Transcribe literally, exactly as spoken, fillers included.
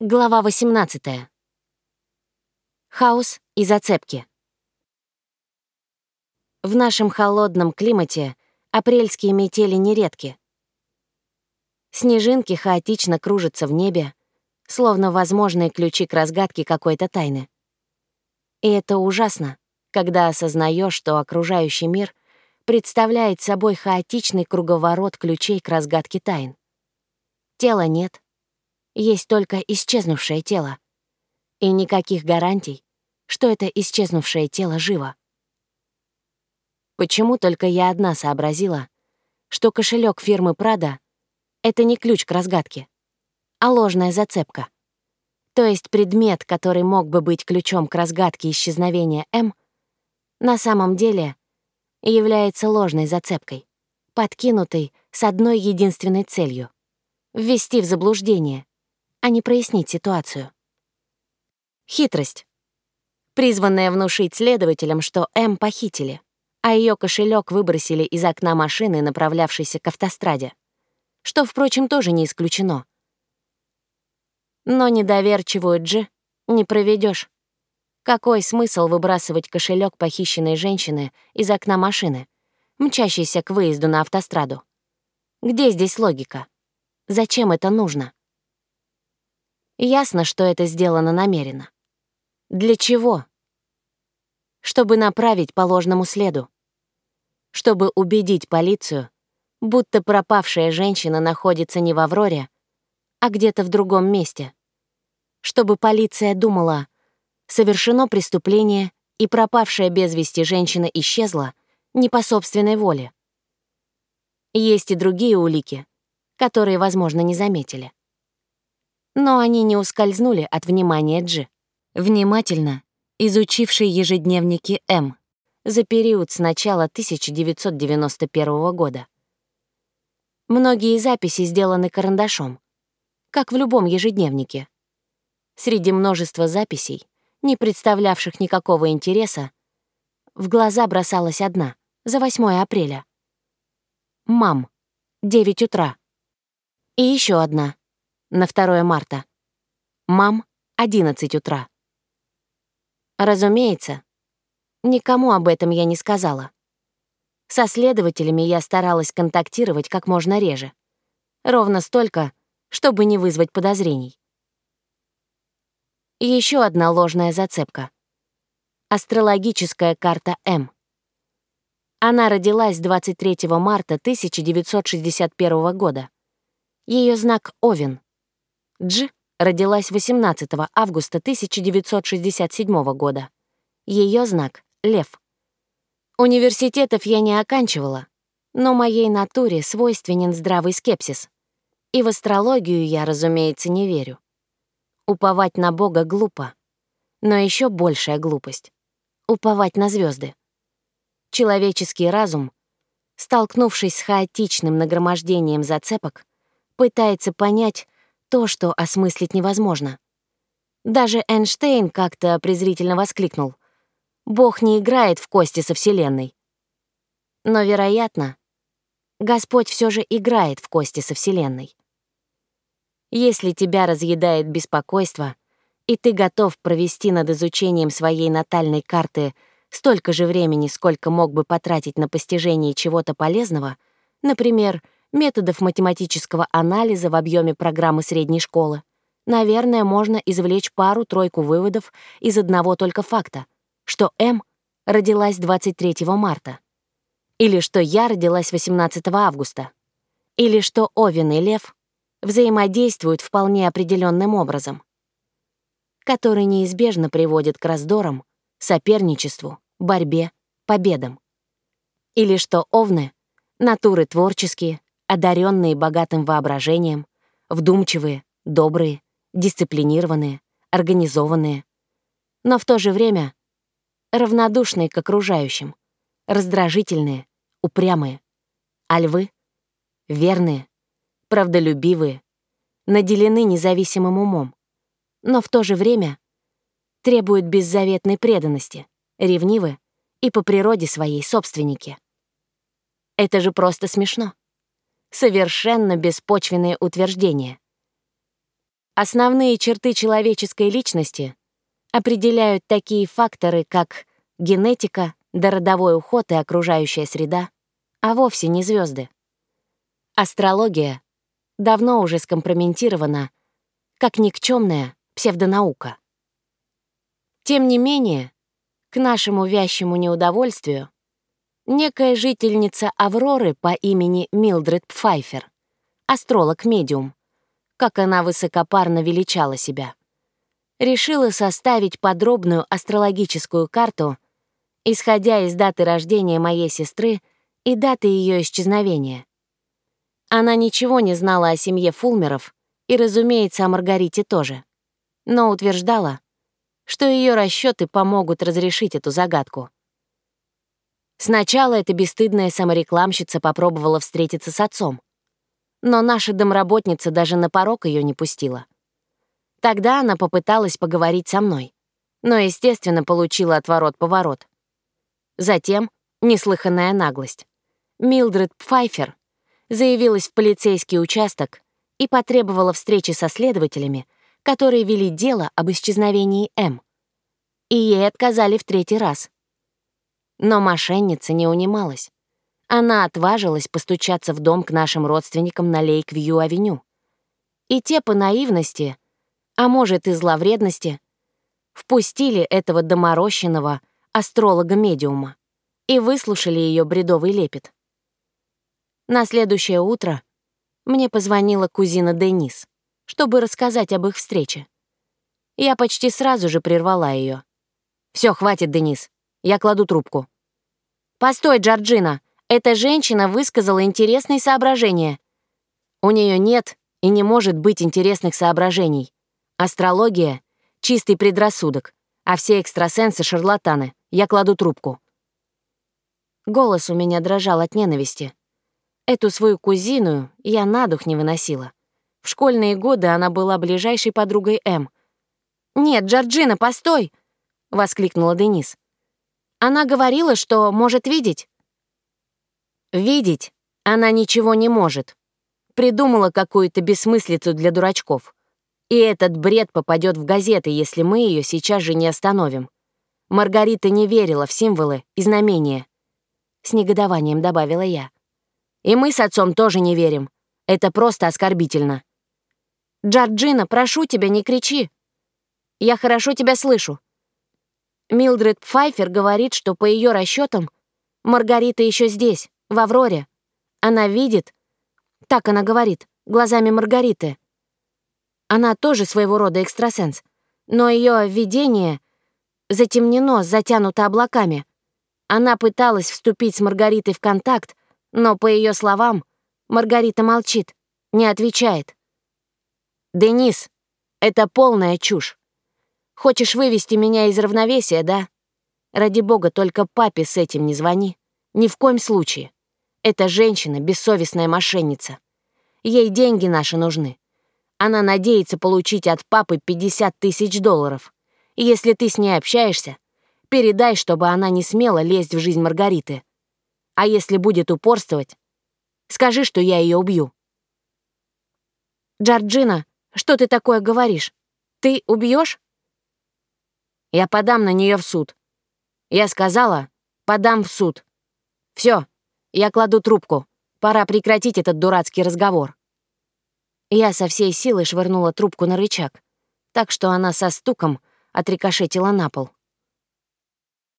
Глава восемнадцатая. Хаос и зацепки. В нашем холодном климате апрельские метели нередки. Снежинки хаотично кружатся в небе, словно возможные ключи к разгадке какой-то тайны. И это ужасно, когда осознаешь, что окружающий мир представляет собой хаотичный круговорот ключей к разгадке тайн. Тела нет. Есть только исчезнувшее тело. И никаких гарантий, что это исчезнувшее тело живо. Почему только я одна сообразила, что кошелек фирмы Prada — это не ключ к разгадке, а ложная зацепка? То есть предмет, который мог бы быть ключом к разгадке исчезновения М, на самом деле является ложной зацепкой, подкинутой с одной единственной целью — ввести в заблуждение, а не прояснить ситуацию. Хитрость, призванная внушить следователям, что М похитили, а ее кошелек выбросили из окна машины, направлявшейся к автостраде, что, впрочем, тоже не исключено. Но недоверчивую Дж не проведешь. Какой смысл выбрасывать кошелек похищенной женщины из окна машины, мчащейся к выезду на автостраду? Где здесь логика? Зачем это нужно? Ясно, что это сделано намеренно. Для чего? Чтобы направить по ложному следу. Чтобы убедить полицию, будто пропавшая женщина находится не в Авроре, а где-то в другом месте. Чтобы полиция думала, совершено преступление, и пропавшая без вести женщина исчезла не по собственной воле. Есть и другие улики, которые, возможно, не заметили. Но они не ускользнули от внимания Дж, внимательно изучившей ежедневники М за период с начала тысяча девятьсот девяносто первого года. Многие записи сделаны карандашом, как в любом ежедневнике. Среди множества записей, не представлявших никакого интереса, в глаза бросалась одна, за восьмое апреля. «Мам, девять утра». И еще одна, на второе марта. «Мам, одиннадцать утра». Разумеется, никому об этом я не сказала. Со следователями я старалась контактировать как можно реже. Ровно столько, чтобы не вызвать подозрений. И еще одна ложная зацепка. Астрологическая карта М. Она родилась двадцать третьего марта тысяча девятьсот шестьдесят первого года. Ее знак — Овен. Дж родилась восемнадцатого августа тысяча девятьсот шестьдесят седьмого года. Ее знак — Лев. Университетов я не оканчивала, но моей натуре свойственен здравый скепсис. И в астрологию я, разумеется, не верю. Уповать на Бога глупо, но еще большая глупость — уповать на звезды. Человеческий разум, столкнувшись с хаотичным нагромождением зацепок, пытается понять то, что осмыслить невозможно. Даже Эйнштейн как-то презрительно воскликнул: «Бог не играет в кости со Вселенной». Но, вероятно, Господь все же играет в кости со Вселенной. Если тебя разъедает беспокойство, и ты готов провести над изучением своей натальной карты столько же времени, сколько мог бы потратить на постижение чего-то полезного, например, методов математического анализа в объеме программы средней школы, наверное, можно извлечь пару-тройку выводов из одного только факта, что М родилась двадцать третьего марта, или что я родилась восемнадцатого августа, или что Овен и Лев взаимодействуют вполне определенным образом, который неизбежно приводит к раздорам, соперничеству, борьбе, победам. Или что Овны — натуры творческие, одаренные богатым воображением, вдумчивые, добрые, дисциплинированные, организованные, но в то же время равнодушные к окружающим, раздражительные, упрямые, а львы — верные, правдолюбивые, наделены независимым умом, но в то же время требуют беззаветной преданности, ревнивы и по природе своей собственники. Это же просто смешно. Совершенно беспочвенные утверждения. Основные черты человеческой личности определяют такие факторы, как генетика, да родовой уход и окружающая среда, а вовсе не звезды. Астрология давно уже скомпрометирована как никчемная псевдонаука. Тем не менее, к нашему вящему неудовольствию, некая жительница Авроры по имени Милдред Пфайфер, астролог-медиум, как она высокопарно величала себя, решила составить подробную астрологическую карту, исходя из даты рождения моей сестры и даты ее исчезновения. Она ничего не знала о семье Фулмеров и, разумеется, о Маргарите тоже, но утверждала, что ее расчеты помогут разрешить эту загадку. Сначала эта бесстыдная саморекламщица попробовала встретиться с отцом, но наша домработница даже на порог ее не пустила. Тогда она попыталась поговорить со мной, но, естественно, получила отворот-поворот. Затем, неслыханная наглость, Милдред Пфайфер заявилась в полицейский участок и потребовала встречи со следователями, которые вели дело об исчезновении М. И ей отказали в третий раз. Но мошенница не унималась. Она отважилась постучаться в дом к нашим родственникам на Лейк-Вью-авеню. И те по наивности, а может и зловредности, впустили этого доморощенного астролога-медиума и выслушали ее бредовый лепет. На следующее утро мне позвонила кузина Денис, чтобы рассказать об их встрече. Я почти сразу же прервала ее. «Все, хватит, Денис, я кладу трубку». «Постой, Джорджина, эта женщина высказала интересные соображения». «У нее нет и не может быть интересных соображений. Астрология — чистый предрассудок, а все экстрасенсы — шарлатаны. Я кладу трубку». Голос у меня дрожал от ненависти. Эту свою кузину я на дух не выносила. В школьные годы она была ближайшей подругой М. «Нет, Джорджина, постой!» — воскликнула Денис. «Она говорила, что может видеть». «Видеть она ничего не может. Придумала какую-то бессмыслицу для дурачков. И этот бред попадет в газеты, если мы ее сейчас же не остановим. Маргарита не верила в символы и знамения». С негодованием добавила я. «И мы с отцом тоже не верим. Это просто оскорбительно». «Джорджина, прошу тебя, не кричи. Я хорошо тебя слышу». Милдред Пфайфер говорит, что по ее расчетам Маргарита еще здесь, в Авроре. Она видит, так она говорит, глазами Маргариты. Она тоже своего рода экстрасенс, но ее видение затемнено, затянуто облаками. Она пыталась вступить с Маргаритой в контакт, но, по ее словам, Маргарита молчит, не отвечает. «Денис, это полная чушь. Хочешь вывести меня из равновесия, да? Ради бога, только папе с этим не звони. Ни в коем случае. Эта женщина — бессовестная мошенница. Ей деньги наши нужны. Она надеется получить от папы пятьдесят тысяч долларов. И если ты с ней общаешься, передай, чтобы она не смела лезть в жизнь Маргариты. А если будет упорствовать, скажи, что я ее убью». «Джорджина, что ты такое говоришь? Ты убьешь?» «Я подам на нее в суд». Я сказала, подам в суд. Все, я кладу трубку. Пора прекратить этот дурацкий разговор. Я со всей силы швырнула трубку на рычаг, так что она со стуком отрикошетила на пол.